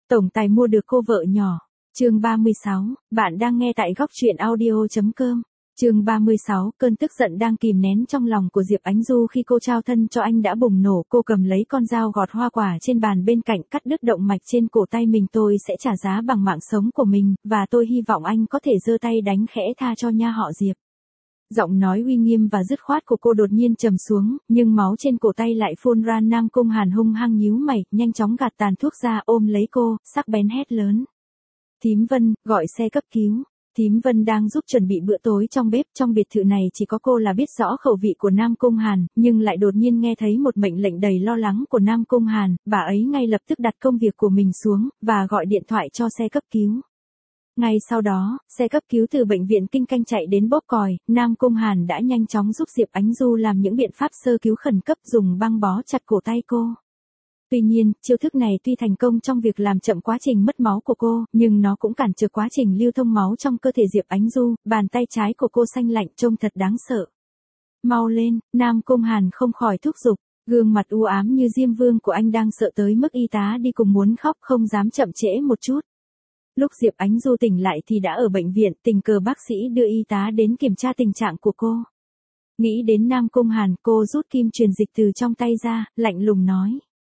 Tổng tài mua được cô vợ nhỏ. Chương 36, bạn đang nghe tại góc truyện audio.com. Chương 36, cơn tức giận đang kìm nén trong lòng của Diệp Ánh Du khi cô trao thân cho anh đã bùng nổ. Cô cầm lấy con dao gọt hoa quả trên bàn bên cạnh, cắt đứt động mạch trên cổ tay mình. Tôi sẽ trả giá bằng mạng sống của mình, và tôi hy vọng anh có thể giơ tay đánh khẽ tha cho nha họ Diệp. Giọng nói uy nghiêm và dứt khoát của cô đột nhiên trầm xuống, nhưng máu trên cổ tay lại phun ra. Nam Cung Hàn hung hăng nhíu mày, nhanh chóng gạt tàn thuốc ra, ôm lấy cô, sắc bén hét lớn. Thím Vân, gọi xe cấp cứu. Thím Vân đang giúp chuẩn bị bữa tối trong bếp. Trong biệt thự này chỉ có cô là biết rõ khẩu vị của Nam Cung Hàn, nhưng lại đột nhiên nghe thấy một mệnh lệnh đầy lo lắng của Nam Cung Hàn. Bà ấy ngay lập tức đặt công việc của mình xuống, và gọi điện thoại cho xe cấp cứu. Ngay sau đó, xe cấp cứu từ bệnh viện Kinh Canh chạy đến bóp còi. Nam Cung Hàn đã nhanh chóng giúp Diệp Ánh Du làm những biện pháp sơ cứu khẩn cấp, dùng băng bó chặt cổ tay cô. Tuy nhiên, chiêu thức này tuy thành công trong việc làm chậm quá trình mất máu của cô, nhưng nó cũng cản trở quá trình lưu thông máu trong cơ thể Diệp Ánh Du. Bàn tay trái của cô xanh lạnh, trông thật đáng sợ. Mau lên, Nam Cung Hàn không khỏi thúc giục. Gương mặt u ám như Diêm Vương của anh đang sợ tới mức y tá đi cùng muốn khóc, không dám chậm trễ một chút. Lúc Diệp Ánh Du tỉnh lại thì đã ở bệnh viện, tình cờ bác sĩ đưa y tá đến kiểm tra tình trạng của cô. Nghĩ đến Nam Cung Hàn, cô rút kim truyền dịch từ trong tay ra, lạnh lùng nói.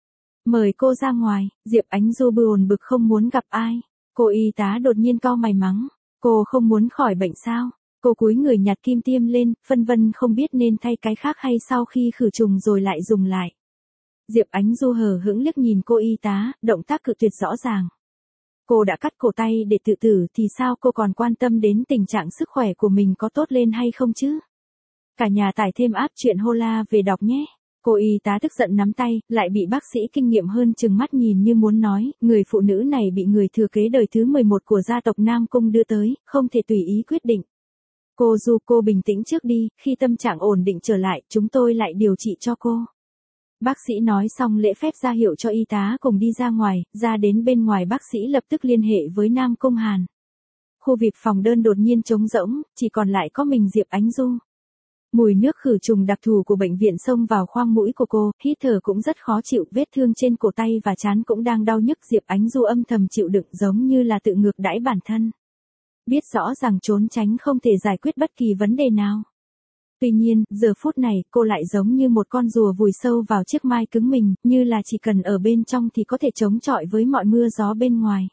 Mời cô ra ngoài. Diệp Ánh Du buồn bực không muốn gặp ai. Cô y tá đột nhiên cau mày mắng. Cô không muốn khỏi bệnh sao? Cô cúi người nhặt kim tiêm lên, phân vân không biết nên thay cái khác hay sau khi khử trùng rồi lại dùng lại. Diệp Ánh Du hờ hững liếc nhìn cô y tá, động tác cự tuyệt rõ ràng. Cô đã cắt cổ tay để tự tử thì sao cô còn quan tâm đến tình trạng sức khỏe của mình có tốt lên hay không chứ? Cả nhà tải thêm app truyện Hola về đọc nhé. Cô y tá tức giận nắm tay, lại bị bác sĩ kinh nghiệm hơn trừng mắt nhìn như muốn nói, người phụ nữ này bị người thừa kế đời thứ 11 của gia tộc Nam Cung đưa tới, không thể tùy ý quyết định. Cô Du, cô bình tĩnh trước đi, khi tâm trạng ổn định trở lại, chúng tôi lại điều trị cho cô. Bác sĩ nói xong lễ phép ra hiệu cho y tá cùng đi ra ngoài, ra đến bên ngoài bác sĩ lập tức liên hệ với Nam Cung Hàn. Khu VIP phòng đơn đột nhiên trống rỗng, chỉ còn lại có mình Diệp Ánh Du. Mùi nước khử trùng đặc thù của bệnh viện xông vào khoang mũi của cô, hít thở cũng rất khó chịu, vết thương trên cổ tay và trán cũng đang đau nhức. Diệp Ánh Du âm thầm chịu đựng giống như là tự ngược đãi bản thân. Biết rõ rằng trốn tránh không thể giải quyết bất kỳ vấn đề nào. Tuy nhiên, giờ phút này, cô lại giống như một con rùa vùi sâu vào chiếc mai cứng mình, như là chỉ cần ở bên trong thì có thể chống chọi với mọi mưa gió bên ngoài.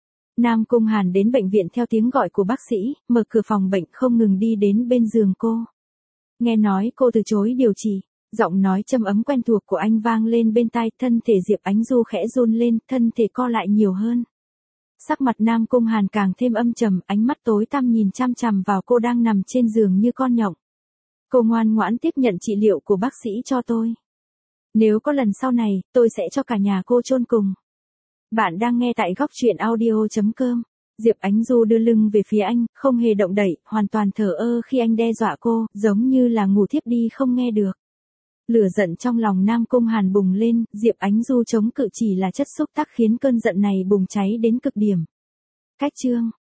Nam Cung Hàn đến bệnh viện theo tiếng gọi của bác sĩ, mở cửa phòng bệnh không ngừng đi đến bên giường cô. Nghe nói cô từ chối điều trị, giọng nói trầm ấm quen thuộc của anh vang lên bên tai, thân thể Diệp Ánh Du khẽ run lên, thân thể co lại nhiều hơn. Sắc mặt Nam Cung Hàn càng thêm âm trầm, ánh mắt tối tăm nhìn chăm chằm vào cô đang nằm trên giường như con nhộng. Cô ngoan ngoãn tiếp nhận trị liệu của bác sĩ cho tôi. Nếu có lần sau này, tôi sẽ cho cả nhà cô chôn cùng. Bạn đang nghe tại góc truyện audio.com. Diệp Ánh Du đưa lưng về phía anh, không hề động đậy, hoàn toàn thờ ơ khi anh đe dọa cô, giống như là ngủ thiếp đi không nghe được. Lửa giận trong lòng Nam Cung Hàn bùng lên, Diệp Ánh Du chống cự chỉ là chất xúc tác khiến cơn giận này bùng cháy đến cực điểm. Cách chương